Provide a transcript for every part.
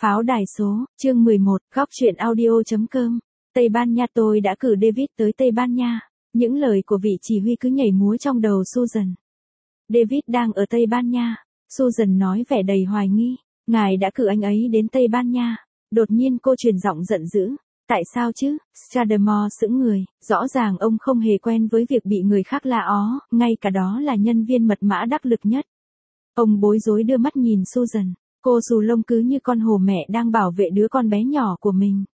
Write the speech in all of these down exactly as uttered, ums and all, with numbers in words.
Pháo đài số, chương mười một, góc truyện audio.com. Tây Ban Nha, tôi đã cử David tới Tây Ban Nha. Những lời của vị chỉ huy cứ nhảy múa trong đầu Susan. David đang ở Tây Ban Nha. Susan nói vẻ đầy hoài nghi. Ngài đã cử anh ấy đến Tây Ban Nha. Đột nhiên cô truyền giọng giận dữ. Tại sao chứ? Stradamore sững người. Rõ ràng ông không hề quen với việc bị người khác la ó, ngay cả đó là nhân viên mật mã đắc lực nhất. Ông bối rối đưa mắt nhìn Susan. Cô xù lông cứ như con hổ mẹ đang bảo vệ đứa con bé nhỏ của mình.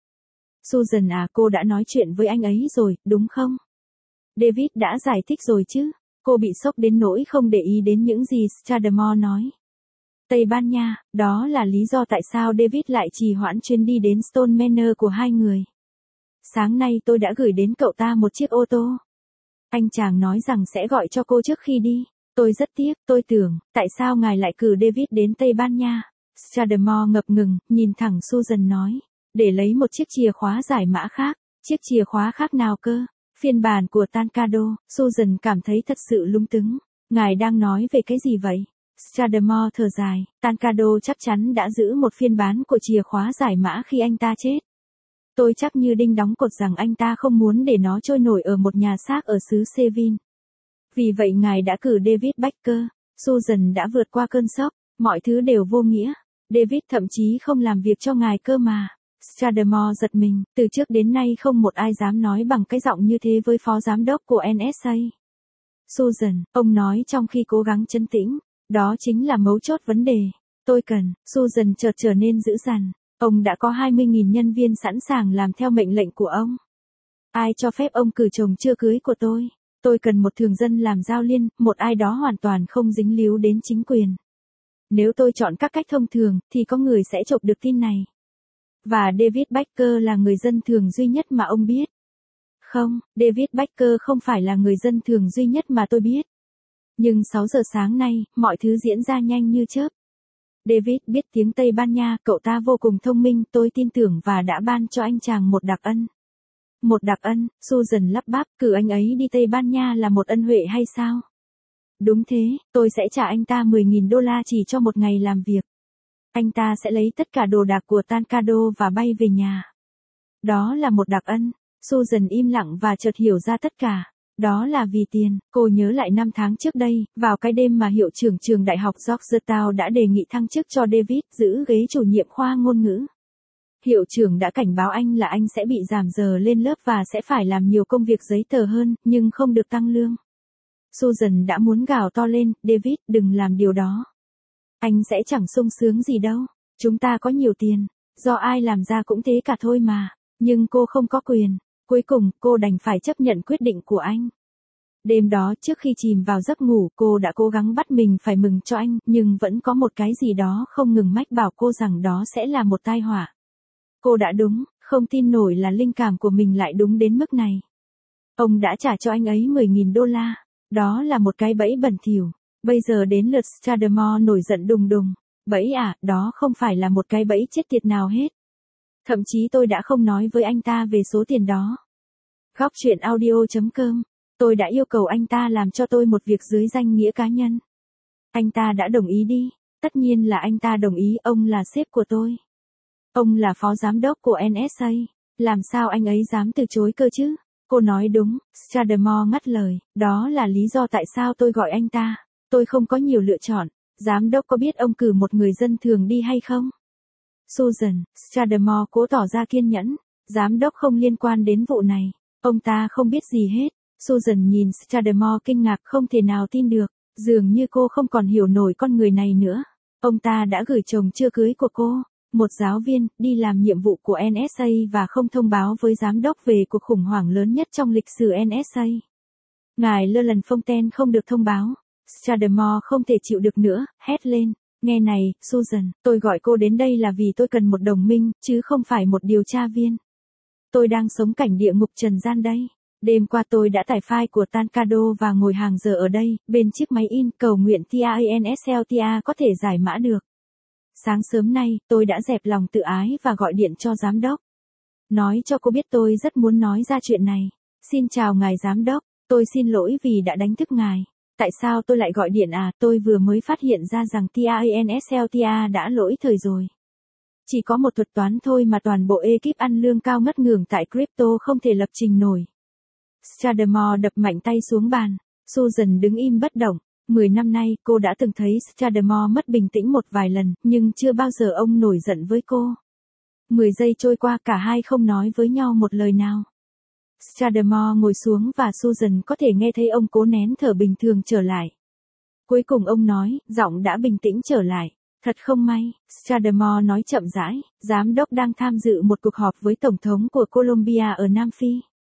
Susan à, cô đã nói chuyện với anh ấy rồi, đúng không? David đã giải thích rồi chứ. Cô bị sốc đến nỗi không để ý đến những gì Stradamore nói. Tây Ban Nha, đó là lý do tại sao David lại trì hoãn chuyến đi đến Stone Manor của hai người. Sáng nay tôi đã gửi đến cậu ta một chiếc ô tô. Anh chàng nói rằng sẽ gọi cho cô trước khi đi. Tôi rất tiếc, tôi tưởng, tại sao ngài lại cử David đến Tây Ban Nha? Stradamore ngập ngừng, nhìn thẳng Susan nói. Để lấy một chiếc chìa khóa giải mã khác. Chiếc chìa khóa khác nào cơ? Phiên bản của Tancado. Susan cảm thấy thật sự lung túng. Ngài đang nói về cái gì vậy? Stradamore thở dài. Tancado chắc chắn đã giữ một phiên bản của chìa khóa giải mã khi anh ta chết. Tôi chắc như đinh đóng cột rằng anh ta không muốn để nó trôi nổi ở một nhà xác ở xứ Seville. Vì vậy ngài đã cử David Baker. Susan đã vượt qua cơn sốc. Mọi thứ đều vô nghĩa. David thậm chí không làm việc cho ngài cơ mà. Stradamore giật mình. Từ trước đến nay không một ai dám nói bằng cái giọng như thế với phó giám đốc của en ét a. Susan, ông nói trong khi cố gắng trấn tĩnh. Đó chính là mấu chốt vấn đề. Tôi cần. Susan chợt trở nên dữ dằn. Ông đã có hai mươi nghìn nhân viên sẵn sàng làm theo mệnh lệnh của ông. Ai cho phép ông cử chồng chưa cưới của tôi? Tôi cần một thường dân làm giao liên, một ai đó hoàn toàn không dính líu đến chính quyền. Nếu tôi chọn các cách thông thường, thì có người sẽ chộp được tin này. Và David Baker là người dân thường duy nhất mà ông biết. Không, David Baker không phải là người dân thường duy nhất mà tôi biết. Nhưng sáu giờ sáng nay, mọi thứ diễn ra nhanh như chớp. David biết tiếng Tây Ban Nha, cậu ta vô cùng thông minh, tôi tin tưởng và đã ban cho anh chàng một đặc ân. Một đặc ân, Susan lắp bắp, cử anh ấy đi Tây Ban Nha là một ân huệ hay sao? Đúng thế, tôi sẽ trả anh ta mười nghìn đô la chỉ cho một ngày làm việc. Anh ta sẽ lấy tất cả đồ đạc của Tancado và bay về nhà. Đó là một đặc ân. Susan im lặng và chợt hiểu ra tất cả. Đó là vì tiền. Cô nhớ lại năm tháng trước đây, vào cái đêm mà hiệu trưởng trường đại học Georgetown đã đề nghị thăng chức cho David giữ ghế chủ nhiệm khoa ngôn ngữ. Hiệu trưởng đã cảnh báo anh là anh sẽ bị giảm giờ lên lớp và sẽ phải làm nhiều công việc giấy tờ hơn, nhưng không được tăng lương. Susan đã muốn gào to lên, David, đừng làm điều đó. Anh sẽ chẳng sung sướng gì đâu. Chúng ta có nhiều tiền. Do ai làm ra cũng thế cả thôi mà. Nhưng cô không có quyền. Cuối cùng, cô đành phải chấp nhận quyết định của anh. Đêm đó, trước khi chìm vào giấc ngủ, cô đã cố gắng bắt mình phải mừng cho anh, nhưng vẫn có một cái gì đó không ngừng mách bảo cô rằng đó sẽ là một tai họa. Cô đã đúng, không tin nổi là linh cảm của mình lại đúng đến mức này. Ông đã trả cho anh ấy mười nghìn đô la. Đó là một cái bẫy bẩn thỉu. Bây giờ đến lượt Stradamore nổi giận đùng đùng. Bẫy à, đó không phải là một cái bẫy chết tiệt nào hết. Thậm chí tôi đã không nói với anh ta về số tiền đó. Góc truyện audio.com. Tôi đã yêu cầu anh ta làm cho tôi một việc dưới danh nghĩa cá nhân. Anh ta đã đồng ý đi. Tất nhiên là anh ta đồng ý, ông là sếp của tôi. Ông là phó giám đốc của en ét a. Làm sao anh ấy dám từ chối cơ chứ? Cô nói đúng, Stradamore ngắt lời, đó là lý do tại sao tôi gọi anh ta. Tôi không có nhiều lựa chọn. Giám đốc có biết ông cử một người dân thường đi hay không? Susan, Stradamore cố tỏ ra kiên nhẫn. Giám đốc không liên quan đến vụ này. Ông ta không biết gì hết. Susan nhìn Stradamore kinh ngạc không thể nào tin được. Dường như cô không còn hiểu nổi con người này nữa. Ông ta đã gửi chồng chưa cưới của cô, một giáo viên, đi làm nhiệm vụ của en ét a và không thông báo với giám đốc về cuộc khủng hoảng lớn nhất trong lịch sử en ét a. Ngài Leland Fontaine không được thông báo. Stradamore không thể chịu được nữa, hét lên. Nghe này, Susan, tôi gọi cô đến đây là vì tôi cần một đồng minh, chứ không phải một điều tra viên. Tôi đang sống cảnh địa ngục trần gian đây. Đêm qua tôi đã tải file của Tancado và ngồi hàng giờ ở đây, bên chiếc máy in, cầu nguyện TANSLTA có thể giải mã được. Sáng sớm nay, tôi đã dẹp lòng tự ái và gọi điện cho giám đốc. Nói cho cô biết tôi rất muốn nói ra chuyện này. Xin chào ngài giám đốc, tôi xin lỗi vì đã đánh thức ngài. Tại sao tôi lại gọi điện à, tôi vừa mới phát hiện ra rằng TANSLTA đã lỗi thời rồi. Chỉ có một thuật toán thôi mà toàn bộ ekip ăn lương cao ngất ngưởng tại crypto không thể lập trình nổi. Stradamore đập mạnh tay xuống bàn. Susan đứng im bất động. Mười năm nay cô đã từng thấy Stradamore mất bình tĩnh một vài lần, nhưng chưa bao giờ ông nổi giận với cô. Mười giây trôi qua cả hai không nói với nhau một lời nào. Stradamore ngồi xuống và Susan có thể nghe thấy ông cố nén thở bình thường trở lại. Cuối cùng ông nói, giọng đã bình tĩnh trở lại. Thật không may, Stradamore nói chậm rãi, giám đốc đang tham dự một cuộc họp với Tổng thống của Colombia ở Nam Phi.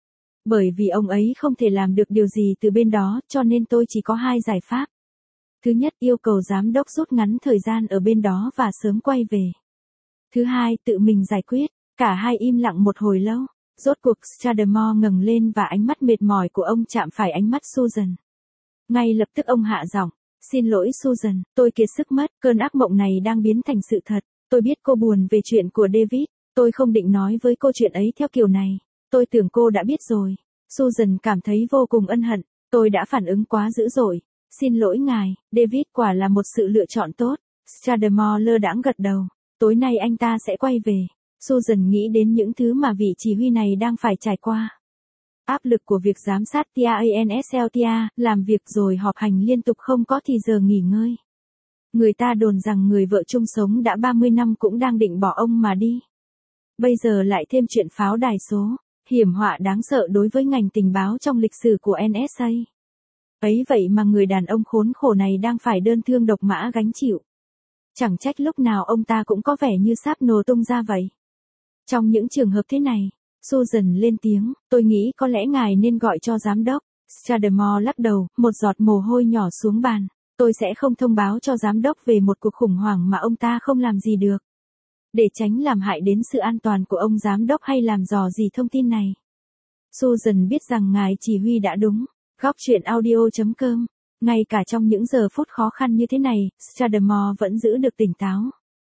Bởi vì ông ấy không thể làm được điều gì từ bên đó, cho nên tôi chỉ có hai giải pháp. Thứ nhất, yêu cầu giám đốc rút ngắn thời gian ở bên đó và sớm quay về. Thứ hai, tự mình giải quyết. Cả hai im lặng một hồi lâu. Rốt cuộc Stradamore ngẩng lên và ánh mắt mệt mỏi của ông chạm phải ánh mắt Susan. Ngay lập tức ông hạ giọng. Xin lỗi Susan, tôi kiệt sức mất, cơn ác mộng này đang biến thành sự thật. Tôi biết cô buồn về chuyện của David, tôi không định nói với cô chuyện ấy theo kiểu này. Tôi tưởng cô đã biết rồi. Susan cảm thấy vô cùng ân hận, tôi đã phản ứng quá dữ dội. Xin lỗi ngài, David quả là một sự lựa chọn tốt. Stradamore lơ đãng gật đầu. Tối nay anh ta sẽ quay về. Susan nghĩ đến những thứ mà vị chỉ huy này đang phải trải qua. Áp lực của việc giám sát tê a en ét lờ tê a, làm việc rồi họp hành liên tục không có thì giờ nghỉ ngơi. Người ta đồn rằng người vợ chung sống đã ba mươi năm cũng đang định bỏ ông mà đi. Bây giờ lại thêm chuyện pháo đài số, hiểm họa đáng sợ đối với ngành tình báo trong lịch sử của en ét a. Ấy vậy mà người đàn ông khốn khổ này đang phải đơn thương độc mã gánh chịu. Chẳng trách lúc nào ông ta cũng có vẻ như sắp nổ tung ra vậy. Trong những trường hợp thế này, Susan lên tiếng, tôi nghĩ có lẽ ngài nên gọi cho giám đốc. Stradamore lắc đầu, một giọt mồ hôi nhỏ xuống bàn. Tôi sẽ không thông báo cho giám đốc về một cuộc khủng hoảng mà ông ta không làm gì được. Để tránh làm hại đến sự an toàn của ông giám đốc hay làm dò gì thông tin này. Susan biết rằng ngài chỉ huy đã đúng. Góc chuyện audio chấm com. Ngay cả trong những giờ phút khó khăn như thế này, Stradamore vẫn giữ được tỉnh táo.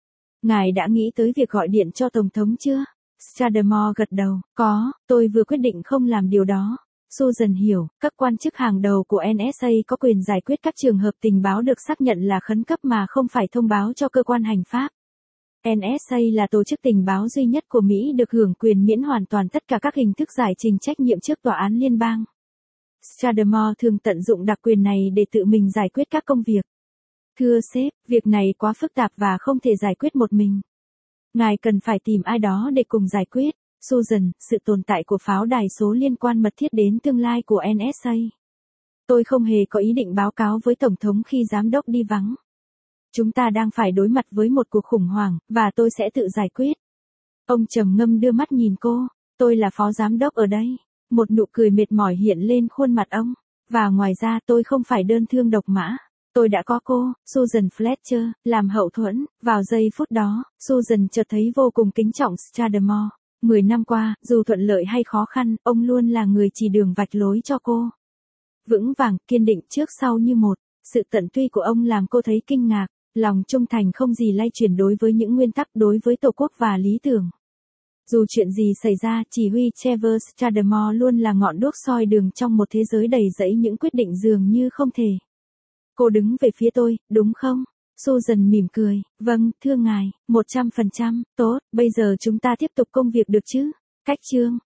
Ngài đã nghĩ tới việc gọi điện cho Tổng thống chưa? Stradamore gật đầu, có, tôi vừa quyết định không làm điều đó. Susan hiểu, các quan chức hàng đầu của en ét a có quyền giải quyết các trường hợp tình báo được xác nhận là khẩn cấp mà không phải thông báo cho cơ quan hành pháp. en ét a là tổ chức tình báo duy nhất của Mỹ được hưởng quyền miễn hoàn toàn tất cả các hình thức giải trình trách nhiệm trước tòa án liên bang. Stradamore thường tận dụng đặc quyền này để tự mình giải quyết các công việc. Thưa sếp, việc này quá phức tạp và không thể giải quyết một mình. Ngài cần phải tìm ai đó để cùng giải quyết. Susan, sự tồn tại của pháo đài số liên quan mật thiết đến tương lai của en ét a. Tôi không hề có ý định báo cáo với Tổng thống khi giám đốc đi vắng. Chúng ta đang phải đối mặt với một cuộc khủng hoảng, và tôi sẽ tự giải quyết. Ông trầm ngâm đưa mắt nhìn cô, tôi là phó giám đốc ở đây. Một nụ cười mệt mỏi hiện lên khuôn mặt ông. Và ngoài ra tôi không phải đơn thương độc mã. Tôi đã có cô, Susan Fletcher, làm hậu thuẫn. Vào giây phút đó, Susan chợt thấy vô cùng kính trọng Stradamore. Mười năm qua, dù thuận lợi hay khó khăn, ông luôn là người chỉ đường vạch lối cho cô. Vững vàng, kiên định trước sau như một. Sự tận tụy của ông làm cô thấy kinh ngạc. Lòng trung thành không gì lay chuyển đối với những nguyên tắc, đối với tổ quốc và lý tưởng. Dù chuyện gì xảy ra, chỉ huy Trevor Stradamore luôn là ngọn đuốc soi đường trong một thế giới đầy rẫy những quyết định dường như không thể. Cô đứng về phía tôi, đúng không? Susan mỉm cười, vâng, thưa ngài, một trăm phần trăm, tốt, bây giờ chúng ta tiếp tục công việc được chứ? Cách chương.